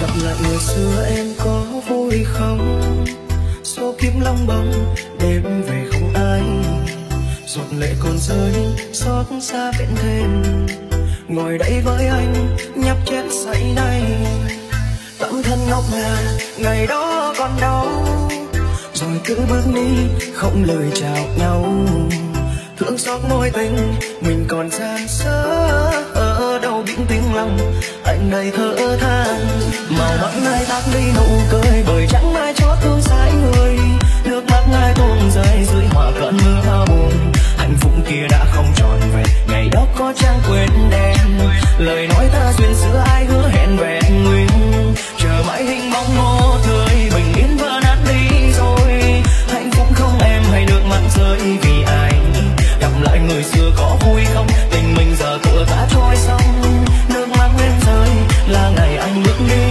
Gặp lại người xưa em có vui không? Số kiếp long bóng đêm về không ai, giọt lệ còn rơi xót xa vẹn thêm. Ngồi đây với anh nhấp chén say này, tấm thân ngọc ngà ngày đó còn đâu. Rồi cứ bước đi không lời chào nhau, thương xót mối tình mình còn gian xớ. Ở đâu biết tiếng lòng anh đây thở than. Màu mắt ai tắt đi nụ cười, bởi chẳng ai chót thương sai người. Nước mắt ai tuôn rơi dưới hòa cơn mưa buồn. Hạnh phúc kia đã không tròn vẹn, ngày đó có trang quên đen. Lời nói ta duyên xưa ai hứa hẹn vẹn nguyên. Chờ mãi hình bóng một người bình yên vỡ nát đi rồi. Hạnh phúc không em hay nước mắt rơi vì ai. Gặp lại người xưa có vui không? Tình mình giờ tựa đã trôi sông. Nước mắt em rơi là ngày anh bước đi.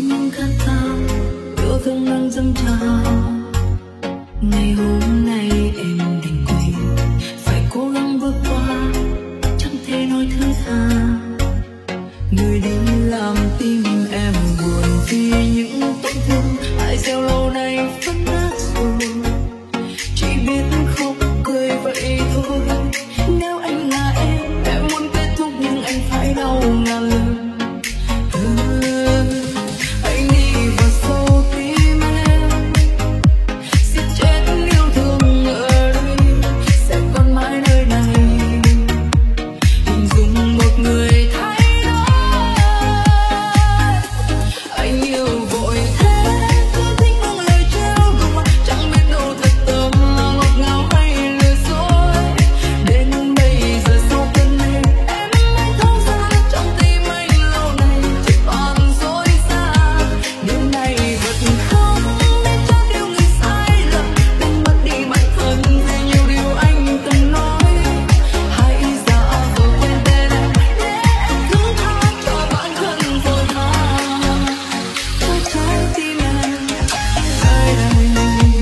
những khát khao yêu thương đang dâng trào. Ngày hôm nay em đành quên, phải cố gắng vượt qua, chẳng thể nói thứ tha. Người đi làm tim em buồn vì những tổn thương ai gieo lâu nay vẫn nát rồi. Chỉ biết khóc cười vậy thôi. Nếu anh là em muốn kết thúc nhưng anh phải đau ngàn lần. Anh đi vào sâu tim em, giết chết yêu thương ở đây, sẽ còn mãi nơi này. Hình dung một người thay đổi, anh yêu vội thế, cứ thích buông lời trêu đùa, chẳng biết đâu thật tâm là ngọt ngào hay lừa dối. Đến bây giờ sau cơn mê em mới thấu ra, trong tim anh lâu nay chỉ toàn dối gian. Đêm nay bật khóc để cho điều người sai lầm, đánh mất đi bản thân vì nhiều điều anh từng nói. Hãy giả vờ quên tên em để em thứ tha cho bản thân vội vã, cho trái tim em nơi đây.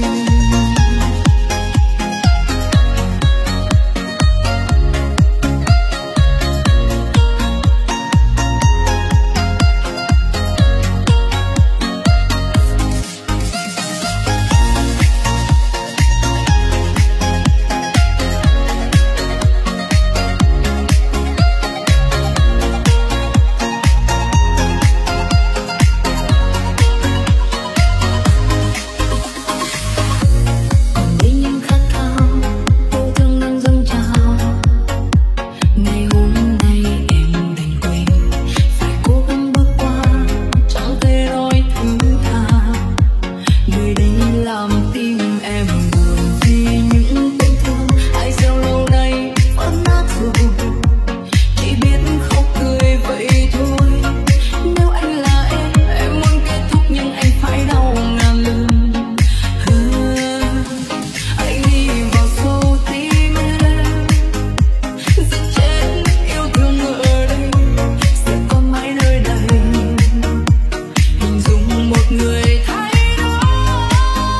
Còn đi những khát khao yêu thương đang dâng trào. Ngày hôm nay em đành quên, phải cố gắng bước qua, chẳng thể nói thứ tha. Người đi làm tim em buồn vì những tổn thương ai gieo lâu nay vẫn nát rồi. Chỉ biết khóc cười vậy thôi. Nếu anh là em muốn kết thúc nhưng anh phải đau ngàn lần. Anh đi vào sâu tim em, giết chết yêu thương ở đây, sẽ còn mãi nơi đây. Hình dung một người thay đổi,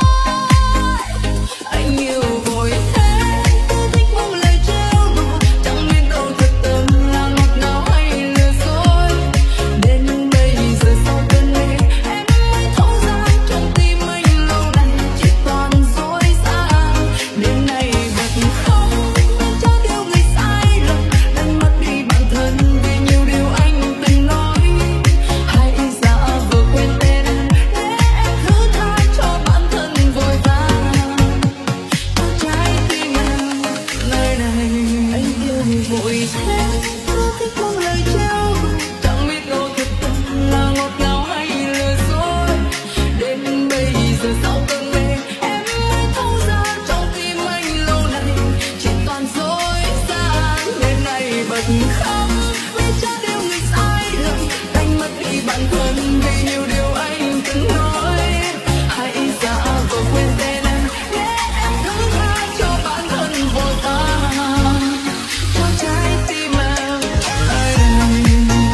anh yêu vội thế, cứ thích buông lời trêu đùa, chẳng biết đâu thật tâm là ngọt ngào hay lừa dối. Đến bây giờ sau cơn mê em mới thấu ra, trong tim anh lâu nay chỉ toàn dối gian. Đêm nay bật khóc để cho điều người sai lầm, đánh mất đi bản thân vì nhiều điều anh từng nói. Hãy giả vờ quên tên em để em thứ tha cho bản thân vội vã, cho trái tim em nơi này. Anh yêu vội thế, cứ thích buông lời trêu đùa, chẳng biết đâu thật tâm là ngọt ngào hay lừa dối. Đến bây giờ sau cơn mê em mới thấu ra, trong tim anh lâu nay chỉ toàn dối gian. Đêm nay bật khóc vì cho điều người sai lầm, đánh mất đi bản thân vì nhiều điều anh từng nói. Hãy giả vờ quên tên em để em thứ tha cho bản thân vội vã, cho trái tim em nơi đây.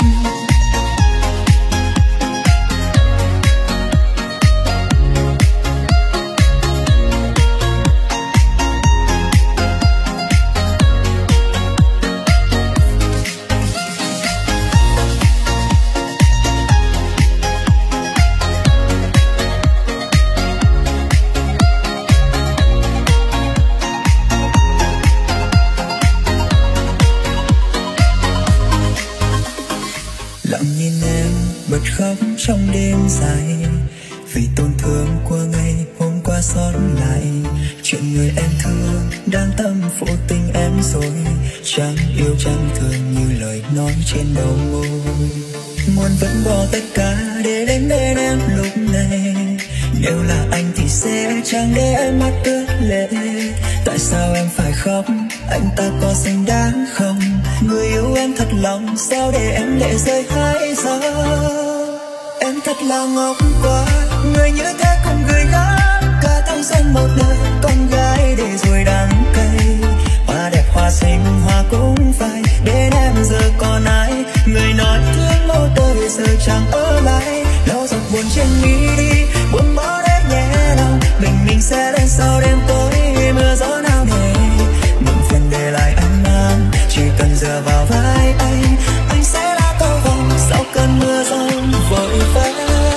Lặng nhìn em bật khóc trong đêm dài, vì tổn thương của ngày hôm qua xót lại. Chuyện người em thương đang tâm phụ tình em rồi, chẳng yêu chẳng thương như lời nói trên đầu môi. Muốn vẫn bỏ tất cả để đến bên em lúc này, nếu là anh thì sẽ chẳng để em mắt ướt lệ. Tại sao em phải khóc, anh ta có xứng đáng không? Người yêu em thật lòng, sao để em lệ rơi hai giọt? Em thật là ngốc quá, người như thế không gửi gắm cả thanh xuân một đời. Con gái để rồi đắng cay, hoa đẹp hoa xinh hoa cũng phai. Bên em giờ còn ai, người nói thương một đời giờ chẳng ở lại. Đau giọt buồn trên mi đi, buông bỏ để nhẹ lòng. Mình sẽ lên sau đêm tối mưa gió nào nề, muộn phiền để lại anh mang. Chỉ cần dựa vào vai anh sẽ là cầu vồng sau cơn mưa giông vội vã.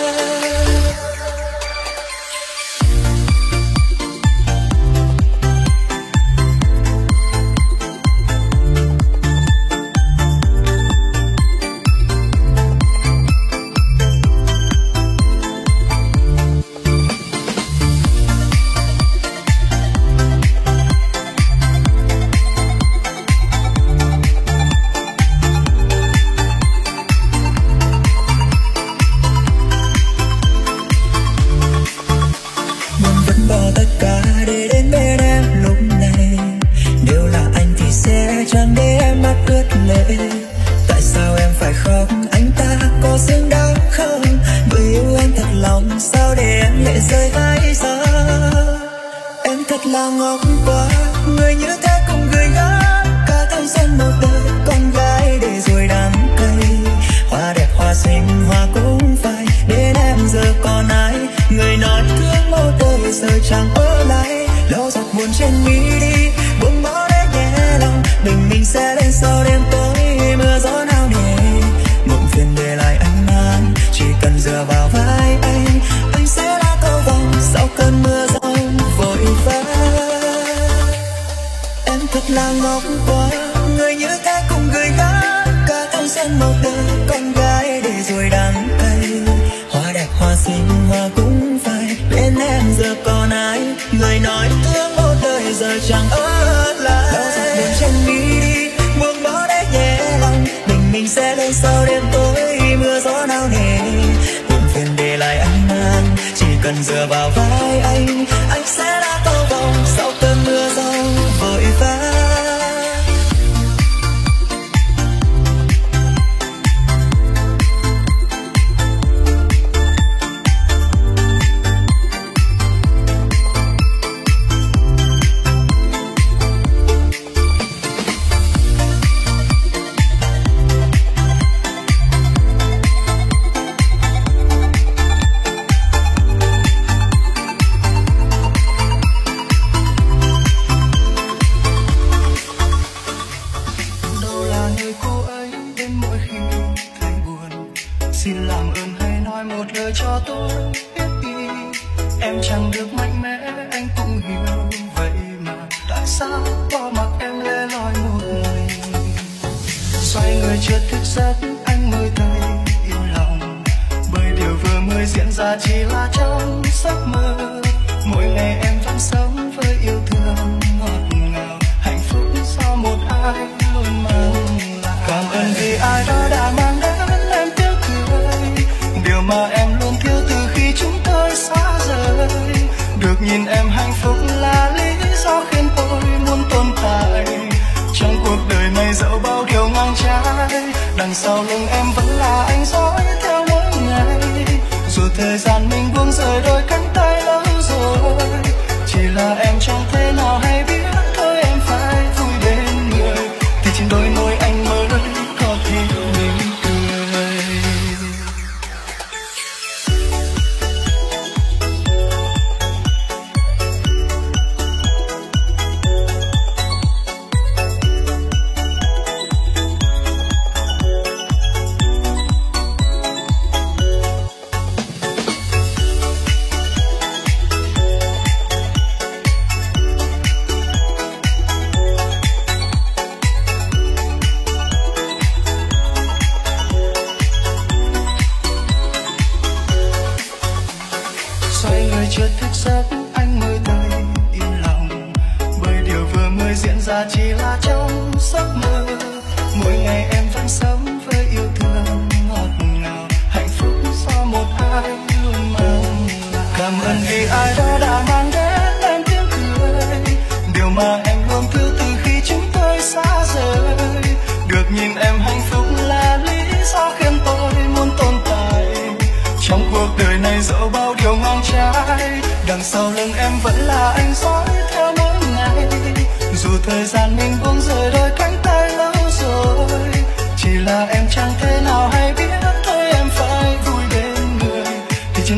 đằng sau lưng em vẫn là anh dõi theo mỗi ngày. Dù thời gian mình buông rời đôi cánh tay lâu rồi, chỉ là em chẳng thể nào hay biết thôi em phải vui bên người. Thì trên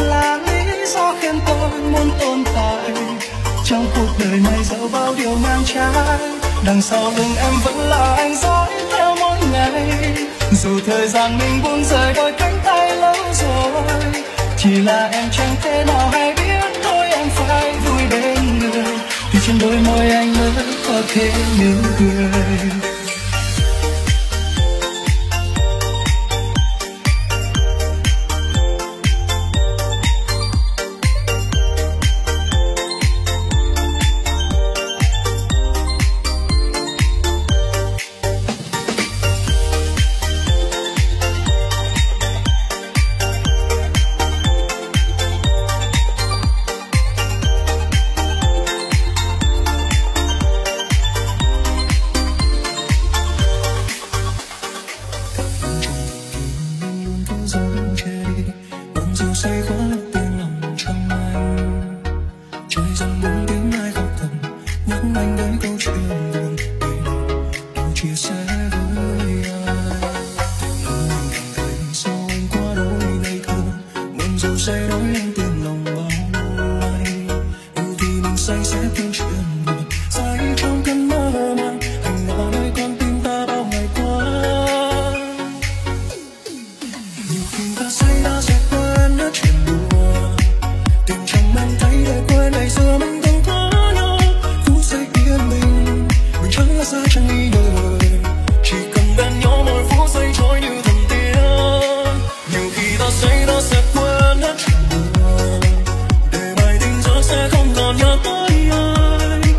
là lý do khiến tôi muốn tồn tại trong cuộc đời này. Dẫu bao điều ngang trái, đằng sau lưng em vẫn là anh dõi theo mỗi ngày. Dù thời gian mình buông rời đôi cánh tay lâu rồi, chỉ là em chẳng thể nào hay biết thôi em phải vui bên người, thì trên đôi môi anh mới có thể mỉm cười. Để bài tình gió sẽ không còn nhớ tới ai.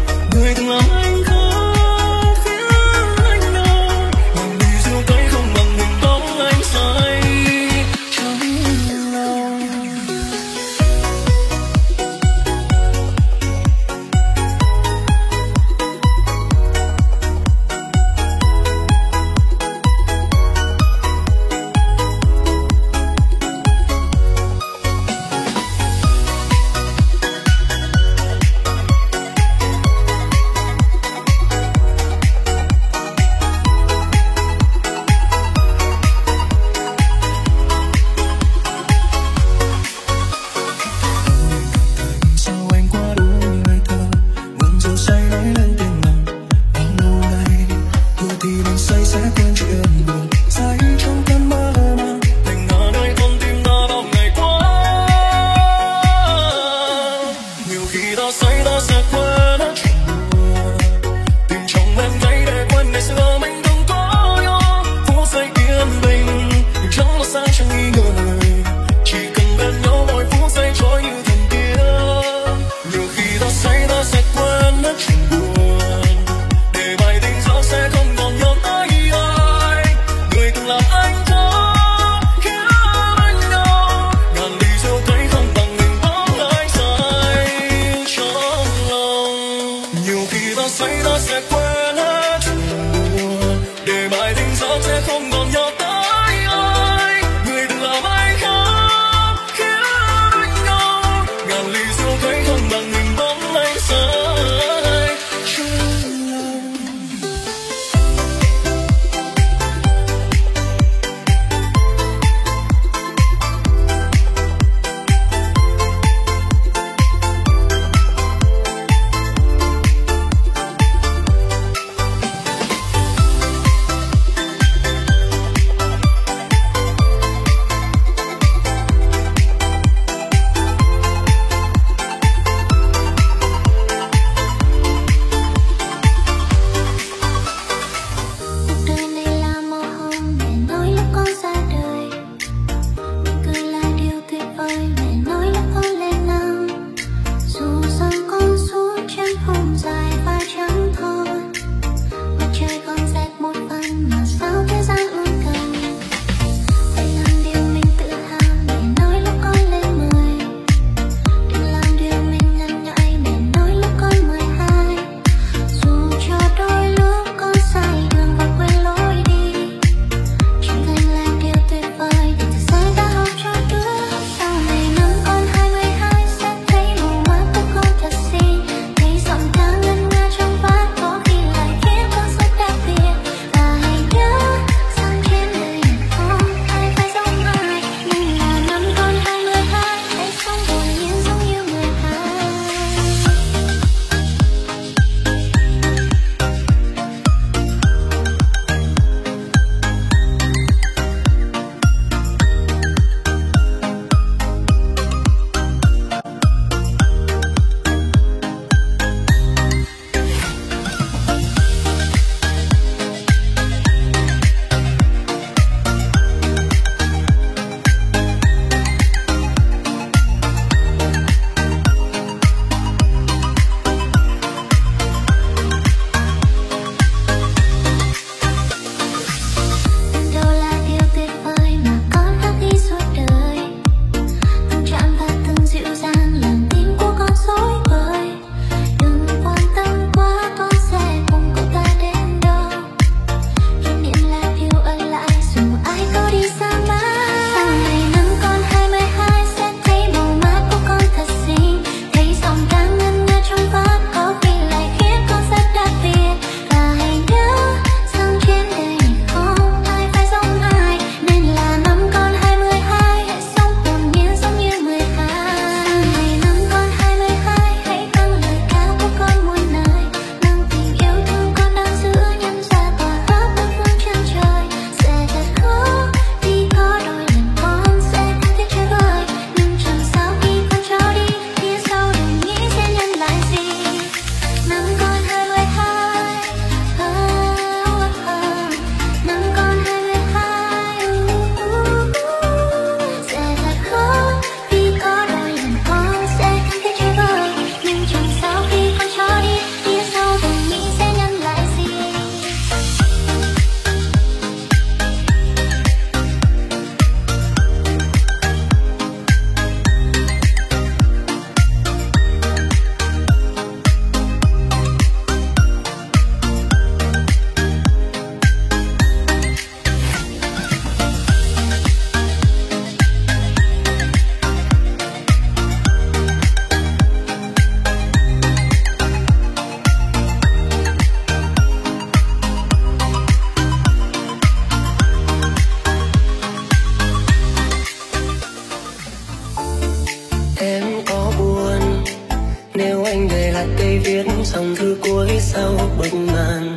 viết dòng thư cuối sau bức màn.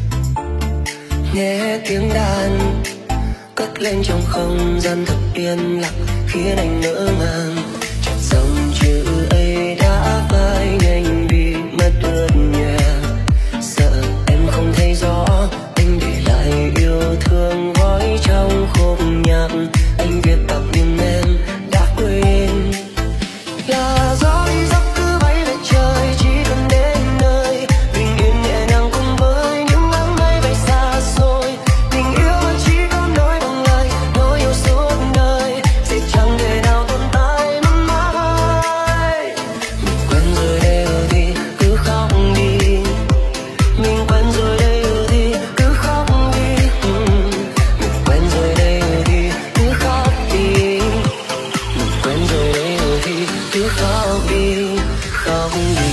Nghe tiếng đàn cất lên trong không gian thật yên lặng, khiến anh ngỡ ngàng. Chợt dòng chữ ấy đã phai nhanh vì mất ướt nhòe. Sợ em không thấy rõ, anh để lại yêu thương gói trong khúc nhạc. Anh viết tặng nhưng em đã quên. Là gió đi giấc cứ bay về trời, chỉ cần đến nơi bình yên nhẹ nhàng cùng với những nắng mây bay xa xôi. Tình yêu mà chỉ có nói bằng lời, nói yêu suốt đời sẽ chẳng thể nào tồn tại mãi mãi. Mình quen rồi đây rồi thì cứ khóc đi, mình quen rồi đây rồi thì cứ khóc đi. Mình quen rồi đây rồi thì cứ khóc đi, mình quen rồi đây rồi thì cứ khóc đi, khóc đi.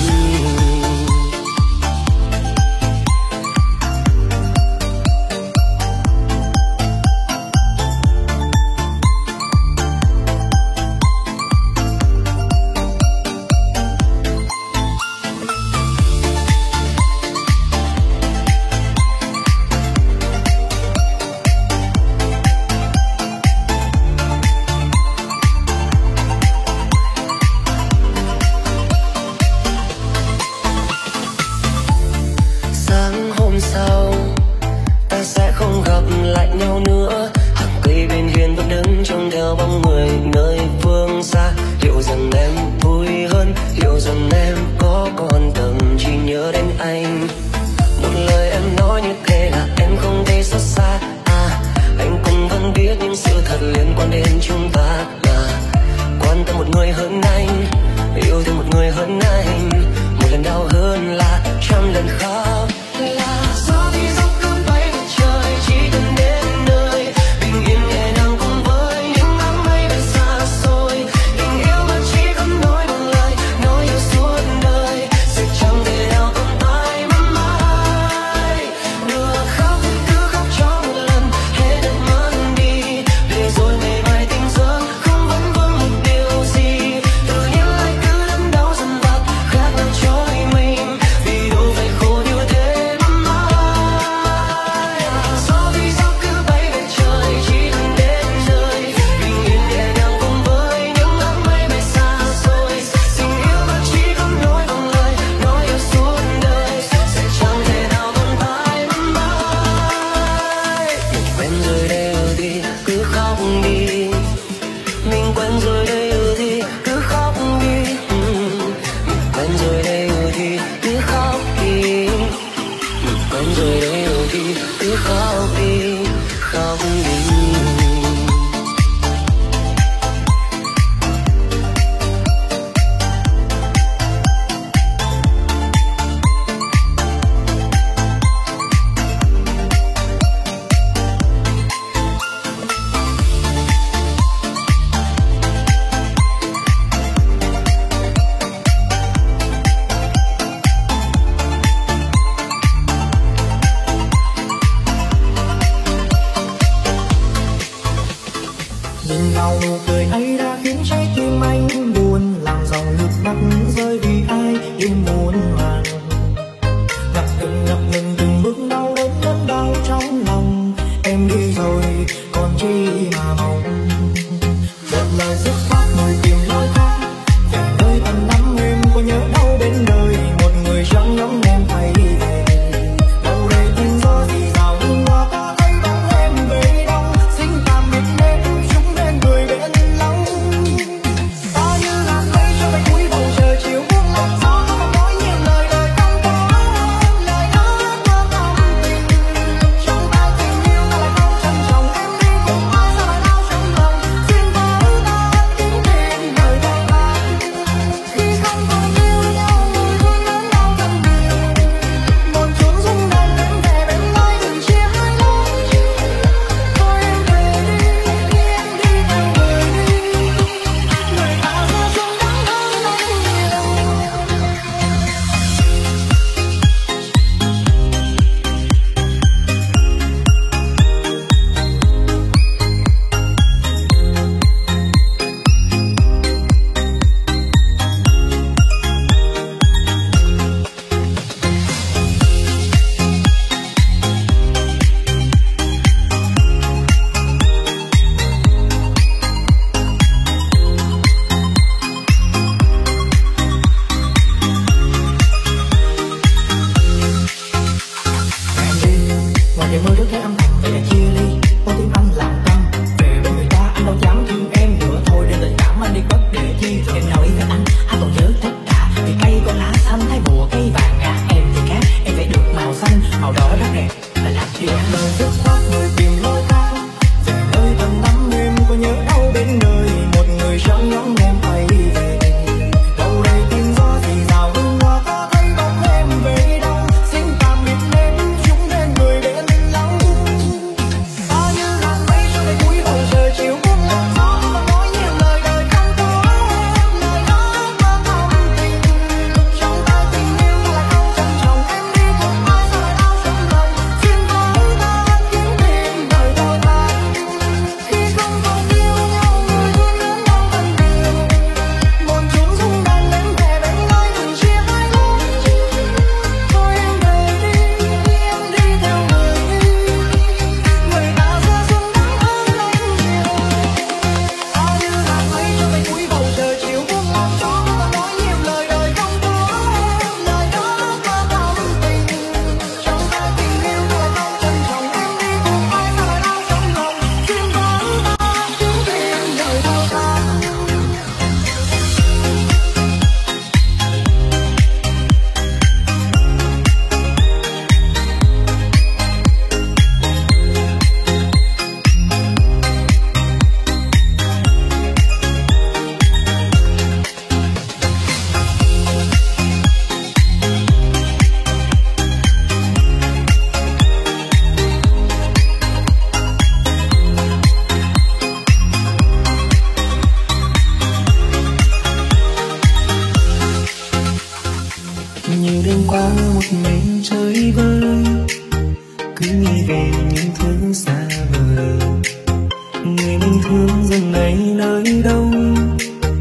qua một mình chơi vơi, cứ nghĩ về những thứ